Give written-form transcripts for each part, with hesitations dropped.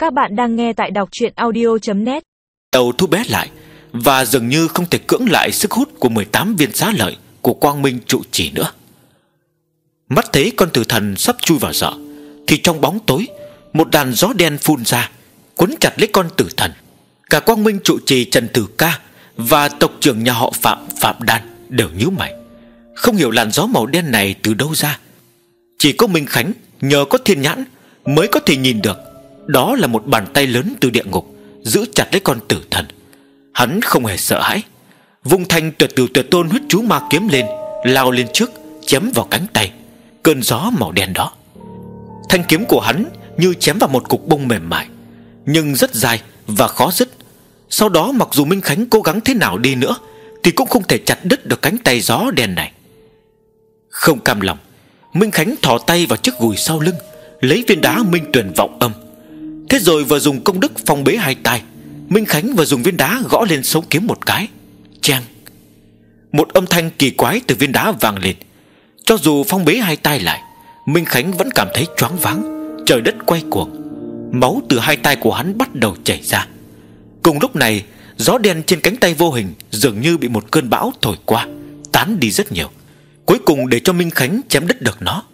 Các bạn đang nghe tại đọc truyện audio.net. Đầu thu bé lại và dường như không thể cưỡng lại sức hút của 18 viên xá lợi của quang minh trụ trì nữa. Mắt thấy con tử thần sắp chui vào giỏ, thì trong bóng tối một đàn gió đen phun ra, quấn chặt lấy con tử thần. Cả quang minh trụ trì Trần Tử Ca và tộc trưởng nhà họ Phạm, Phạm Đan đều nhíu mày, không hiểu làn gió màu đen này từ đâu ra. Chỉ có Minh Khánh nhờ có thiên nhãn mới có thể nhìn được. Đó là một bàn tay lớn từ địa ngục giữ chặt lấy con tử thần. Hắn không hề sợ hãi, vung thanh tuyệt tử tuyệt tôn huyết chú ma kiếm lên, lao lên trước, chém vào cánh tay cơn gió màu đen đó. Thanh kiếm của hắn như chém vào một cục bông mềm mại, nhưng rất dài và khó dứt. Sau đó mặc dù Minh Khánh cố gắng thế nào đi nữa thì cũng không thể chặt đứt được cánh tay gió đen này. Không cam lòng, Minh Khánh thò tay vào chiếc gùi sau lưng, lấy viên đá minh tuyển vọng âm. Thế rồi vừa dùng công đức phong bế hai tay, Minh Khánh vừa dùng viên đá gõ lên sống kiếm một cái. Chang! Một âm thanh kỳ quái từ viên đá vang lên. Cho dù phong bế hai tay lại, Minh Khánh vẫn cảm thấy choáng váng, trời đất quay cuồng. Máu từ hai tay của hắn bắt đầu chảy ra. Cùng lúc này, gió đen trên cánh tay vô hình dường như bị một cơn bão thổi qua, tán đi rất nhiều, cuối cùng để cho Minh Khánh chém đứt được nó.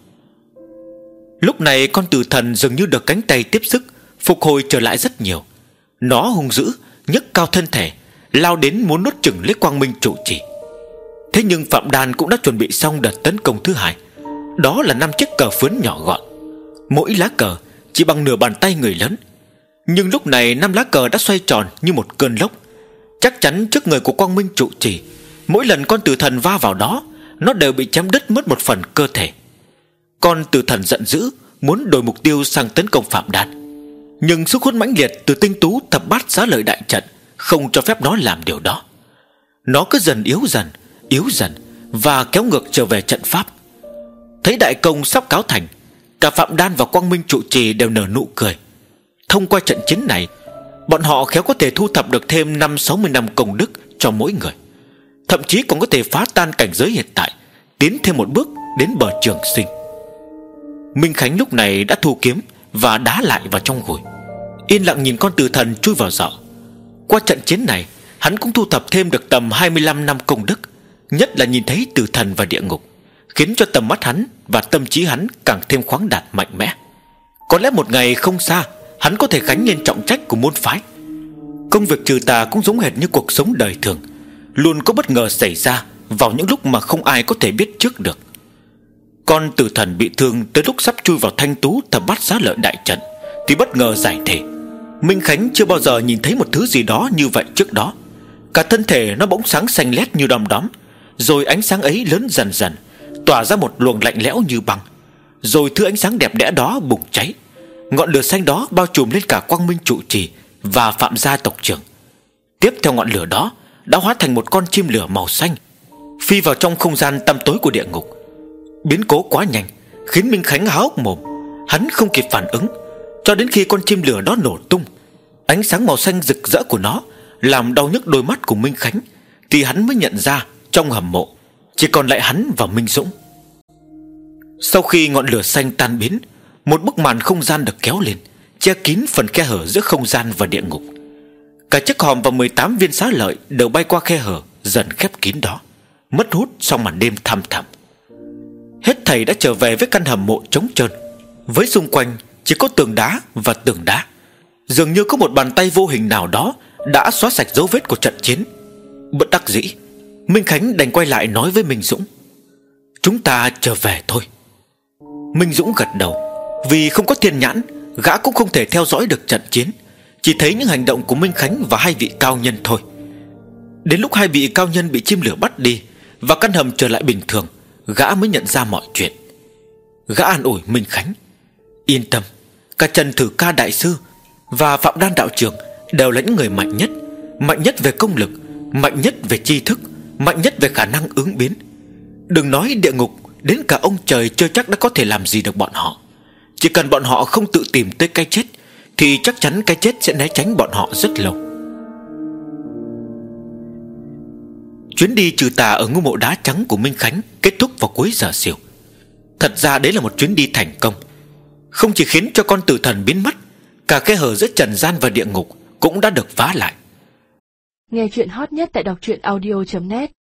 Lúc này con tử thần dường như được cánh tay tiếp sức, phục hồi trở lại rất nhiều. Nó hung dữ, nhấc cao thân thể, lao đến muốn nuốt chửng lấy quang minh trụ trì. Thế nhưng Phạm Đan cũng đã chuẩn bị xong đợt tấn công thứ hai. Đó là 5 chiếc cờ phướn nhỏ gọn, mỗi lá cờ chỉ bằng nửa bàn tay người lớn. Nhưng lúc này 5 lá cờ đã xoay tròn như một cơn lốc, chắc chắn trước người của quang minh trụ trì. Mỗi lần con tử thần va vào đó, nó đều bị chém đứt mất một phần cơ thể. Con tử thần giận dữ, muốn đổi mục tiêu sang tấn công Phạm Đan. Nhưng sức hút mãnh liệt từ tinh tú thập bát xá lợi đại trận không cho phép nó làm điều đó. Nó cứ dần yếu dần và kéo ngược trở về trận pháp. Thấy đại công sắp cáo thành, cả Phạm Đan và quang minh trụ trì đều nở nụ cười. Thông qua trận chiến này, bọn họ khéo có thể thu thập được thêm 50-60 năm công đức cho mỗi người, thậm chí còn có thể phá tan cảnh giới hiện tại, tiến thêm một bước đến bờ trường sinh. Minh Khánh lúc này đã thu kiếm và đá lại vào trong gùi, yên lặng nhìn con tử thần chui vào giỏ. Qua trận chiến này, hắn cũng thu thập thêm được tầm 25 năm công đức. Nhất là nhìn thấy tử thần và địa ngục, khiến cho tầm mắt hắn và tâm trí hắn càng thêm khoáng đạt mạnh mẽ. Có lẽ một ngày không xa, hắn có thể gánh lên trọng trách của môn phái. Công việc trừ tà cũng giống hệt như cuộc sống đời thường, luôn có bất ngờ xảy ra vào những lúc mà không ai có thể biết trước được. Con tử thần bị thương tới lúc sắp chui vào thanh tú thập bát xá lợi đại trận thì bất ngờ giải thể. Minh Khánh chưa bao giờ nhìn thấy một thứ gì đó như vậy trước đó. Cả thân thể nó bỗng sáng xanh lét như đom đóm, rồi ánh sáng ấy lớn dần dần, tỏa ra một luồng lạnh lẽo như băng. Rồi thứ ánh sáng đẹp đẽ đó bùng cháy. Ngọn lửa xanh đó bao trùm lên cả quang minh trụ trì và Phạm gia tộc trưởng. Tiếp theo ngọn lửa đó đã hóa thành một con chim lửa màu xanh, phi vào trong không gian tăm tối của địa ngục. Biến cố quá nhanh khiến Minh Khánh há hốc mồm. Hắn không kịp phản ứng, cho đến khi con chim lửa đó nổ tung. Ánh sáng màu xanh rực rỡ của nó làm đau nhức đôi mắt của Minh Khánh, thì hắn mới nhận ra trong hầm mộ chỉ còn lại hắn và Minh Dũng. Sau khi ngọn lửa xanh tan biến, một bức màn không gian được kéo lên, che kín phần khe hở giữa không gian và địa ngục. Cả chiếc hòm và 18 viên xá lợi đều bay qua khe hở dần khép kín đó, mất hút trong màn đêm thăm thẳm. Hết thảy đã trở về với căn hầm mộ trống trơn, với xung quanh chỉ có tường đá và tường đá. Dường như có một bàn tay vô hình nào đó đã xóa sạch dấu vết của trận chiến. Bất đắc dĩ, Minh Khánh đành quay lại nói với Minh Dũng: "Chúng ta trở về thôi." Minh Dũng gật đầu. Vì không có thiên nhãn, gã cũng không thể theo dõi được trận chiến, chỉ thấy những hành động của Minh Khánh và hai vị cao nhân thôi. Đến lúc hai vị cao nhân bị chim lửa bắt đi và căn hầm trở lại bình thường, gã mới nhận ra mọi chuyện. Gã an ủi Minh Khánh: "Yên tâm, cả Trần Tử Ca đại sư và Phạm Đan đạo trưởng đều là những người mạnh nhất về công lực, mạnh nhất về tri thức, mạnh nhất về khả năng ứng biến. Đừng nói địa ngục, đến cả ông trời chưa chắc đã có thể làm gì được bọn họ. Chỉ cần bọn họ không tự tìm tới cái chết, thì chắc chắn cái chết sẽ né tránh bọn họ rất lâu." Chuyến đi trừ tà ở ngôi mộ đá trắng của Minh Khánh kết thúc vào cuối giờ xỉu. Thật ra đấy là một chuyến đi thành công, không chỉ khiến cho con tử thần biến mất, Cả khe hở giữa trần gian và địa ngục cũng đã được phá lại. Nghe chuyện hot nhất tại đọc truyện audio.net.